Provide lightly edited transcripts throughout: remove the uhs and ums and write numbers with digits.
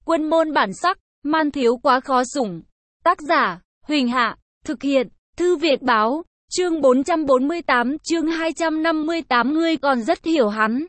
Quân môn bản sắc, man thiếu quá khó sủng. Tác giả, Huỳnh Hạ, thực hiện, Thư Việt Báo, chương 448, chương 258 ngươi còn rất hiểu hắn.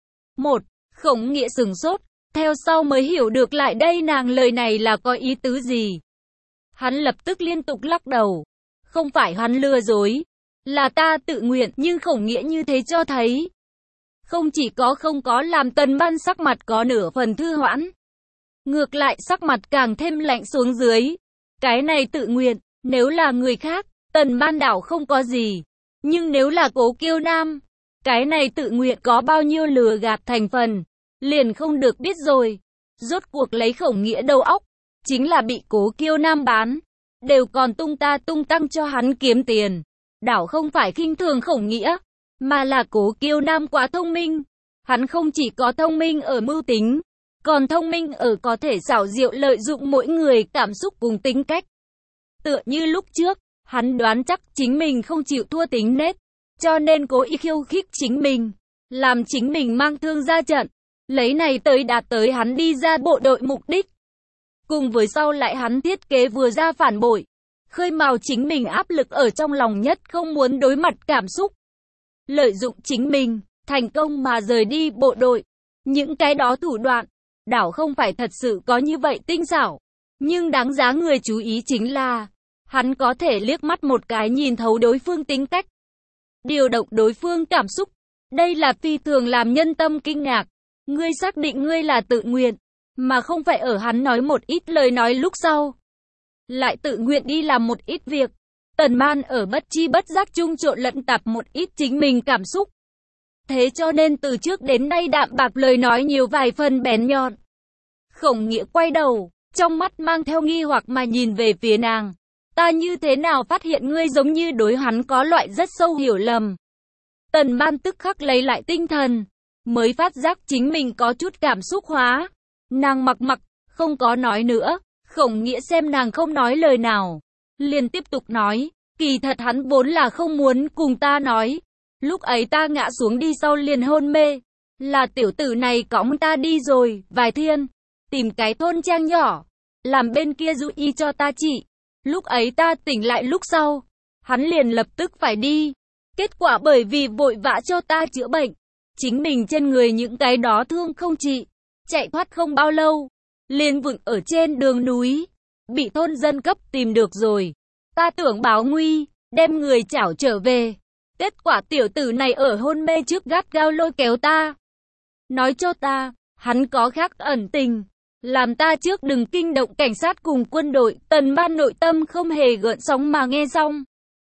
1. Khổng Nghĩa sửng sốt, theo sau mới hiểu được lại đây nàng lời này là có ý tứ gì. Hắn lập tức liên tục lắc đầu. Không phải hắn lừa dối, là ta tự nguyện, nhưng Khổng Nghĩa như thế cho thấy. Không chỉ không có làm Tần Ban sắc mặt có nửa phần thư hoãn. Ngược lại sắc mặt càng thêm lạnh xuống dưới. Cái này tự nguyện, nếu là người khác, Tần Ban đảo không có gì. Nhưng nếu là Cố Kiêu Nam, cái này tự nguyện có bao nhiêu lừa gạt thành phần, liền không được biết rồi. Rốt cuộc lấy Khổng Nghĩa đầu óc, chính là bị Cố Kiêu Nam bán, đều còn tung tăng cho hắn kiếm tiền. Đảo không phải khinh thường Khổng Nghĩa, mà là Cố Kiêu Nam quá thông minh. Hắn không chỉ có thông minh ở mưu tính, còn thông minh ở có thể xảo diệu lợi dụng mỗi người cảm xúc cùng tính cách. Tựa như lúc trước, hắn đoán chắc chính mình không chịu thua tính nết, cho nên cố ý khiêu khích chính mình, làm chính mình mang thương ra trận, lấy này tới đạt tới hắn đi ra bộ đội mục đích. Cùng với sau lại hắn thiết kế vừa ra phản bội, khơi mào chính mình áp lực ở trong lòng nhất không muốn đối mặt cảm xúc. Lợi dụng chính mình, thành công mà rời đi bộ đội. Những cái đó thủ đoạn, đảo không phải thật sự có như vậy tinh xảo. Nhưng đáng giá người chú ý chính là, hắn có thể liếc mắt một cái nhìn thấu đối phương tính cách. Điều động đối phương cảm xúc. Đây là phi thường làm nhân tâm kinh ngạc. Ngươi xác định ngươi là tự nguyện, mà không phải ở hắn nói một ít lời nói lúc sau lại tự nguyện đi làm một ít việc. Tần Ban ở bất chi bất giác chung trộn lẫn tạp một ít chính mình cảm xúc. Thế cho nên từ trước đến nay đạm bạc lời nói nhiều vài phần bén nhọn. Khổng Nghĩa quay đầu, trong mắt mang theo nghi hoặc mà nhìn về phía nàng. Ta như thế nào phát hiện ngươi giống như đối hắn có loại rất sâu hiểu lầm. Tần Ban tức khắc lấy lại tinh thần, mới phát giác chính mình có chút cảm xúc hóa. Nàng mặc, không có nói nữa. Khổng Nghĩa xem nàng không nói lời nào, liền tiếp tục nói, kỳ thật hắn vốn là không muốn cùng ta nói. Lúc ấy ta ngã xuống đi sau liền hôn mê, là tiểu tử này cõng ta đi rồi, vài thiên, tìm cái thôn trang nhỏ, làm bên kia dụ y cho ta trị. Lúc ấy ta tỉnh lại lúc sau, hắn liền lập tức phải đi. Kết quả bởi vì vội vã cho ta chữa bệnh, chính mình trên người những cái đó thương không trị, chạy thoát không bao lâu, liền vựng ở trên đường núi, bị thôn dân cấp tìm được rồi. Ta tưởng báo nguy, đem người chảo trở về. Kết quả tiểu tử này ở hôn mê trước gắt gao lôi kéo ta, nói cho ta, hắn có khác ẩn tình, làm ta trước đừng kinh động cảnh sát cùng quân đội. Tần Ban nội tâm không hề gợn sóng mà nghe xong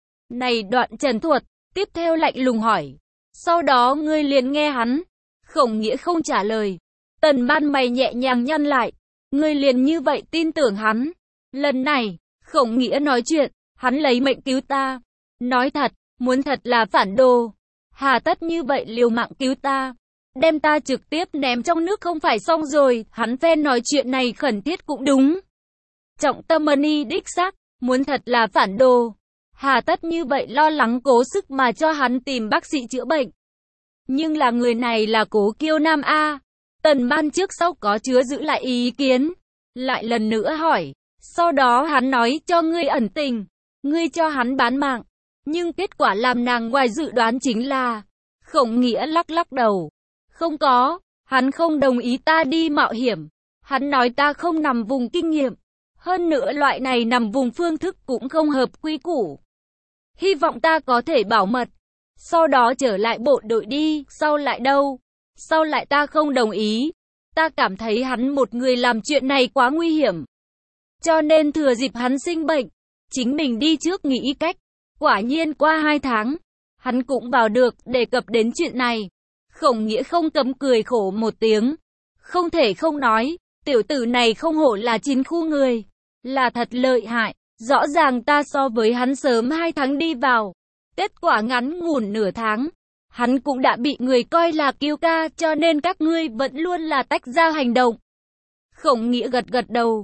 này đoạn trần thuật, tiếp theo lạnh lùng hỏi, sau đó ngươi liền nghe hắn. Khổng Nghĩa không trả lời. Tần Ban mày nhẹ nhàng nhăn lại, ngươi liền như vậy tin tưởng hắn. Lần này, Khổng Nghĩa nói chuyện, hắn lấy mệnh cứu ta. Nói thật, muốn thật là phản đồ, hà tất như vậy liều mạng cứu ta, đem ta trực tiếp ném trong nước không phải xong rồi. Hắn phen nói chuyện này khẩn thiết cũng đúng. Trọng tâm ni đích xác, muốn thật là phản đồ, hà tất như vậy lo lắng cố sức mà cho hắn tìm bác sĩ chữa bệnh. Nhưng là người này là Cố Kiêu Nam a. Tần Ban trước sau có chứa giữ lại ý kiến, lại lần nữa hỏi, sau đó hắn nói cho ngươi ẩn tình, ngươi cho hắn bán mạng. Nhưng kết quả làm nàng ngoài dự đoán chính là, Khổng Nghĩa lắc đầu. Không có, hắn không đồng ý ta đi mạo hiểm. Hắn nói ta không nằm vùng kinh nghiệm. Hơn nữa loại này nằm vùng phương thức cũng không hợp quy củ. Hy vọng ta có thể bảo mật. Sau đó trở lại bộ đội đi. Sau lại đâu? Sau lại ta không đồng ý. Ta cảm thấy hắn một người làm chuyện này quá nguy hiểm. Cho nên thừa dịp hắn sinh bệnh, chính mình đi trước nghĩ cách. Quả nhiên qua 2 tháng, hắn cũng vào được đề cập đến chuyện này. Khổng Nghĩa không cấm cười khổ một tiếng. Không thể không nói, tiểu tử này không hổ là chiến khu người, là thật lợi hại. Rõ ràng ta so với hắn sớm 2 tháng đi vào, kết quả ngắn ngủn nửa tháng, hắn cũng đã bị người coi là kiêu ca, cho nên các ngươi vẫn luôn là tách ra hành động. Khổng Nghĩa gật đầu.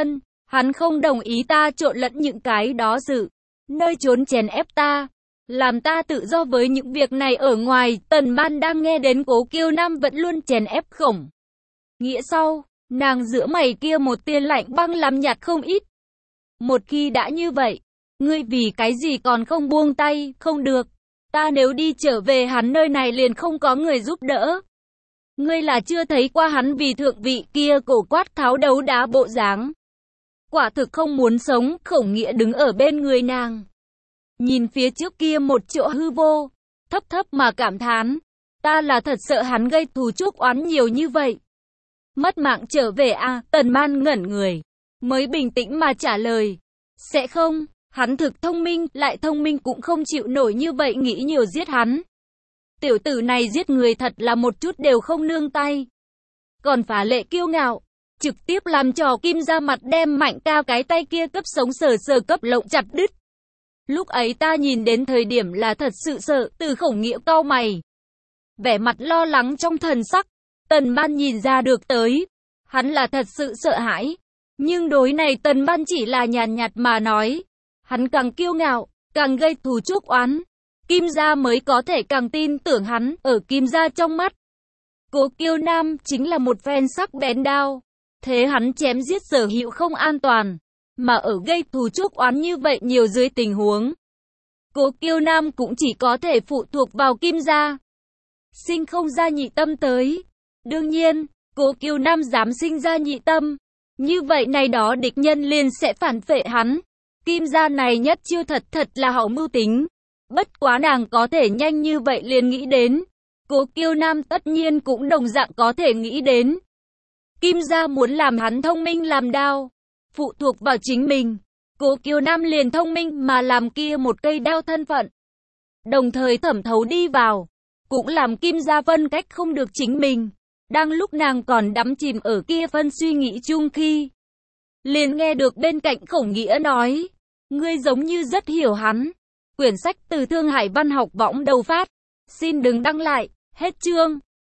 Hắn không đồng ý ta trộn lẫn những cái đó sự, nơi trốn chèn ép ta, làm ta tự do với những việc này ở ngoài. Tần Ban đang nghe đến Cố Kiêu Nam vẫn luôn chèn ép Khổng Nghĩa sau, Nàng giữa mày kia một tia lạnh băng làm nhạt không ít. Một khi đã như vậy, ngươi vì cái gì còn không buông tay, không được. Ta nếu đi trở về hắn nơi này liền không có người giúp đỡ. Ngươi là chưa thấy qua hắn vì thượng vị kia cổ quát tháo đấu đá bộ dáng. Quả thực không muốn sống, Khổng Nghĩa đứng ở bên người nàng. Nhìn phía trước kia một chỗ hư vô, thấp thấp mà cảm thán. Ta là thật sợ hắn gây thù chuốc oán nhiều như vậy. Mất mạng trở về à, Tần Man ngẩn người, mới bình tĩnh mà trả lời. Sẽ không, hắn thực thông minh, lại thông minh cũng không chịu nổi như vậy nghĩ nhiều giết hắn. Tiểu tử này giết người thật là một chút đều không nương tay. Còn phá lệ kiêu ngạo, trực tiếp làm trò Kim Gia mặt đem Mạnh Cao cái tay kia cấp sống sờ sờ cấp lộng chặt đứt. Lúc ấy ta nhìn đến thời điểm là thật sự sợ, Từ Khổng Nghĩa cau mày. Vẻ mặt lo lắng trong thần sắc, Tần Man nhìn ra được tới. Hắn là thật sự sợ hãi. Nhưng đối này Tần Man chỉ là nhàn nhạt mà nói. Hắn càng kiêu ngạo, càng gây thù chuốc oán. Kim Gia mới có thể càng tin tưởng hắn, ở Kim Gia trong mắt. Cố Kiêu Nam chính là một phen sắc bén đao. Thế hắn chém giết Sở Hữu không an toàn. Mà ở gây thù chuốc oán như vậy nhiều dưới tình huống. Cố Kiêu Nam cũng chỉ có thể phụ thuộc vào Kim Gia. Sinh không ra nhị tâm tới. Đương nhiên, Cố Kiêu Nam dám sinh ra nhị tâm. Như vậy này đó địch nhân liền sẽ phản vệ hắn. Kim Gia này nhất chiêu thật là hậu mưu tính. Bất quá nàng có thể nhanh như vậy liền nghĩ đến. Cố Kiêu Nam tất nhiên cũng đồng dạng có thể nghĩ đến. Kim Gia muốn làm hắn thông minh làm đao. Phụ thuộc vào chính mình. Cố Kiêu Nam liền thông minh mà làm kia một cây đao thân phận. Đồng thời thẩm thấu đi vào. Cũng làm Kim Gia phân cách không được chính mình. Đang lúc nàng còn đắm chìm ở kia phân suy nghĩ chung khi. Liền nghe được bên cạnh Khổng Nghĩa nói. Ngươi giống như rất hiểu hắn. Quyển sách từ Thương Hải Văn học võng đầu phát. Xin đừng đăng lại. Hết chương.